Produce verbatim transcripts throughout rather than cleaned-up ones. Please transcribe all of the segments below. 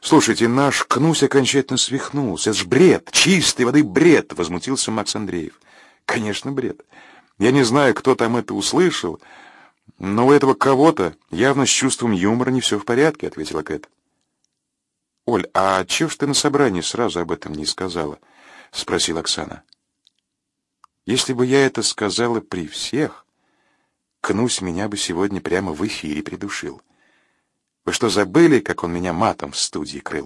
Слушайте, наш Кнусь окончательно свихнулся. Это ж бред, чистой воды бред, возмутился Макс Андреев. Конечно, бред. Я не знаю, кто там это услышал, но у этого кого-то явно с чувством юмора не все в порядке, ответила Кэт. Оль, а чего ж ты на собрании сразу об этом не сказала? Спросила Оксана. Если бы я это сказала при всех, Кнусь меня бы сегодня прямо в эфире придушил. Вы что, забыли, как он меня матом в студии крыл?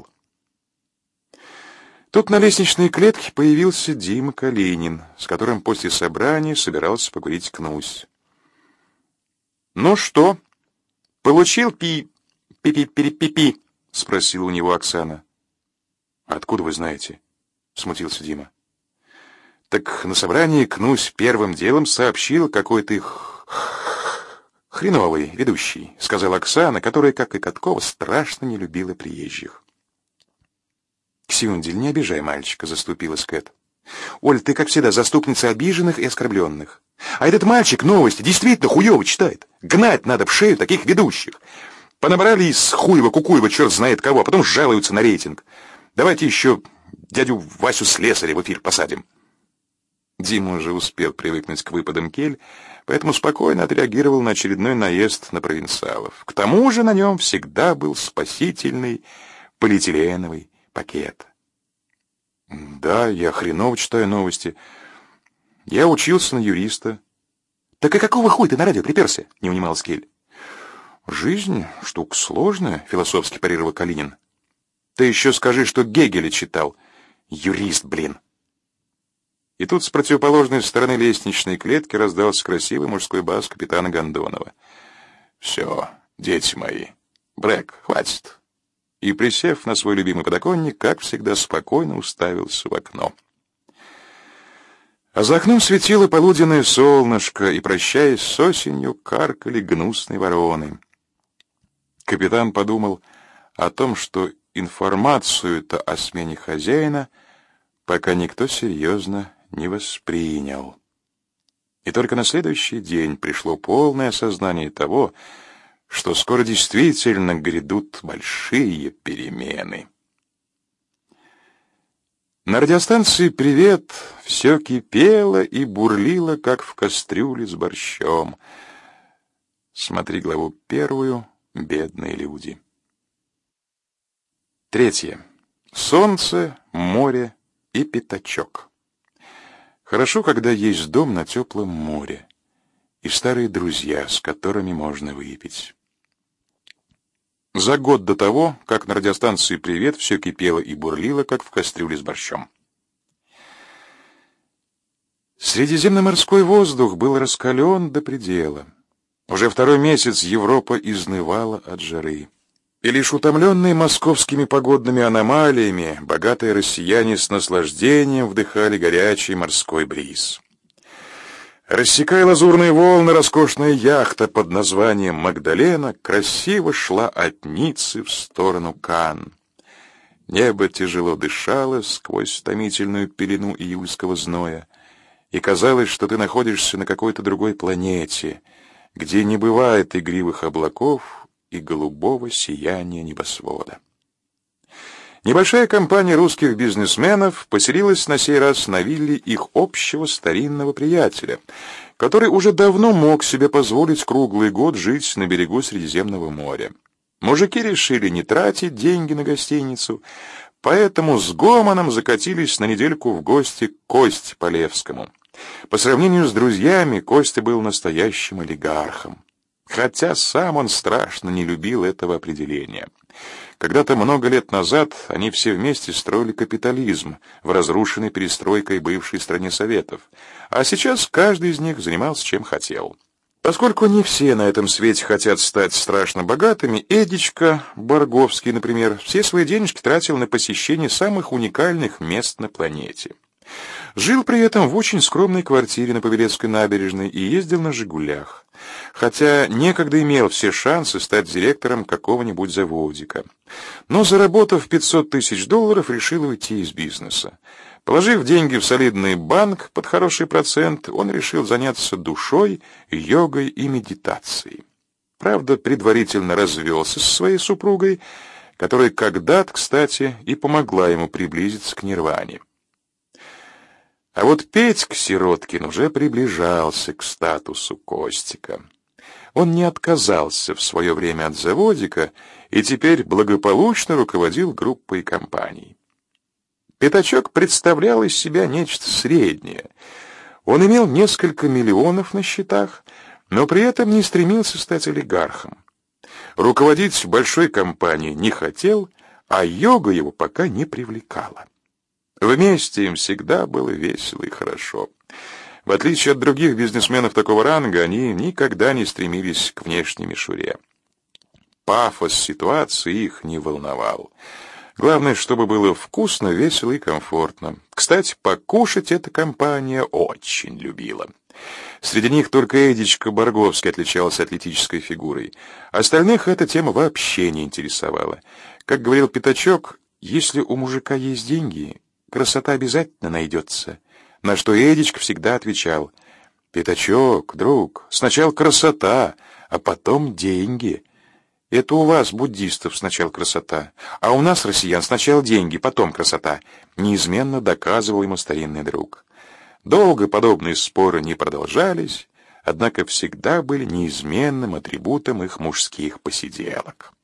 Тут на лестничной клетке появился Дима Калинин, с которым после собрания собирался покурить Кнусь. Ну что, получил пи пи пи пи пи пи спросила у него Оксана. Откуда вы знаете? Смутился Дима. Так на собрании Кнусь первым делом сообщил, какой ты хреновый ведущий, сказала Оксана, которая, как и Каткова, страшно не любила приезжих. Ксюндель, не обижай мальчика, заступилась Кэт. Оль, ты, как всегда, заступница обиженных и оскорбленных. А этот мальчик новости действительно хуёво читает. Гнать надо в шею таких ведущих. Понабрали из хуева-кукуева черт знает кого, а потом жалуются на рейтинг. Давайте еще дядю Васю Слесаря в эфир посадим. Дима уже успел привыкнуть к выпадам кель, поэтому спокойно отреагировал на очередной наезд на провинциалов. К тому же на нем всегда был спасительный полиэтиленовый пакет. Да, я хреново читаю новости. Я учился на юриста. Так и какого хуя ты на радио приперся? Не унимался Кель. Жизнь штука сложная, философски парировал Калинин. Ты еще скажи, что Гегеля читал. Юрист, блин. И тут с противоположной стороны лестничной клетки раздался красивый мужской бас капитана Гондонова. «Все, дети мои, Брэк, хватит». И, присев на свой любимый подоконник, как всегда спокойно уставился в окно. А за окном светило полуденное солнышко, и, прощаясь с осенью, каркали гнусные вороны. Капитан подумал о том, что информацию-то о смене хозяина пока никто серьезно не воспринял. И только на следующий день пришло полное осознание того, что скоро действительно грядут большие перемены. На радиостанции «Привет» все кипело и бурлило, как в кастрюле с борщом. Смотри главу первую «Бедные люди». Третье. Солнце, море и пятачок. Хорошо, когда есть дом на теплом море и старые друзья, с которыми можно выпить. За год до того, как на радиостанции «Привет» все кипело и бурлило, как в кастрюле с борщом. Средиземноморской воздух был раскален до предела. Уже второй месяц Европа изнывала от жары. И лишь утомленные московскими погодными аномалиями, богатые россияне с наслаждением вдыхали горячий морской бриз. Рассекая лазурные волны, роскошная яхта под названием «Магдалена» красиво шла от Ниццы в сторону Канн. Небо тяжело дышало сквозь томительную пелену июльского зноя, и казалось, что ты находишься на какой-то другой планете, где не бывает игривых облаков и голубого сияния небосвода. Небольшая компания русских бизнесменов поселилась на сей раз на вилле их общего старинного приятеля, который уже давно мог себе позволить круглый год жить на берегу Средиземного моря. Мужики решили не тратить деньги на гостиницу, поэтому с гомоном закатились на недельку в гости к Косте Полевскому. По сравнению с друзьями, Костя был настоящим олигархом, хотя сам он страшно не любил этого определения. Когда-то много лет назад они все вместе строили капитализм в разрушенной перестройкой бывшей стране Советов, а сейчас каждый из них занимался чем хотел. Поскольку не все на этом свете хотят стать страшно богатыми, Эдичка Барговский, например, все свои денежки тратил на посещение самых уникальных мест на планете. Жил при этом в очень скромной квартире на Павелецкой набережной и ездил на «Жигулях», хотя некогда имел все шансы стать директором какого-нибудь заводика. Но, заработав пятьсот тысяч долларов, решил уйти из бизнеса. Положив деньги в солидный банк под хороший процент, он решил заняться душой, йогой и медитацией. Правда, предварительно развелся со своей супругой, которая когда-то, кстати, и помогла ему приблизиться к нирване. А вот Петька Сироткин уже приближался к статусу Костика. Он не отказался в свое время от заводика и теперь благополучно руководил группой компаний. Пятачок представлял из себя нечто среднее. Он имел несколько миллионов на счетах, но при этом не стремился стать олигархом. Руководить большой компанией не хотел, а йога его пока не привлекала. Вместе им всегда было весело и хорошо. В отличие от других бизнесменов такого ранга, они никогда не стремились к внешней мишуре. Пафос ситуации их не волновал. Главное, чтобы было вкусно, весело и комфортно. Кстати, покушать эта компания очень любила. Среди них только Эдичка Борговский отличался атлетической фигурой. Остальных эта тема вообще не интересовала. Как говорил Пятачок, если у мужика есть деньги, красота обязательно найдется. На что Эдичка всегда отвечал: «Пятачок, друг, сначала красота, а потом деньги. Это у вас, буддистов, сначала красота, а у нас, россиян, сначала деньги, потом красота», неизменно доказывал ему старинный друг. Долго подобные споры не продолжались, однако всегда были неизменным атрибутом их мужских посиделок.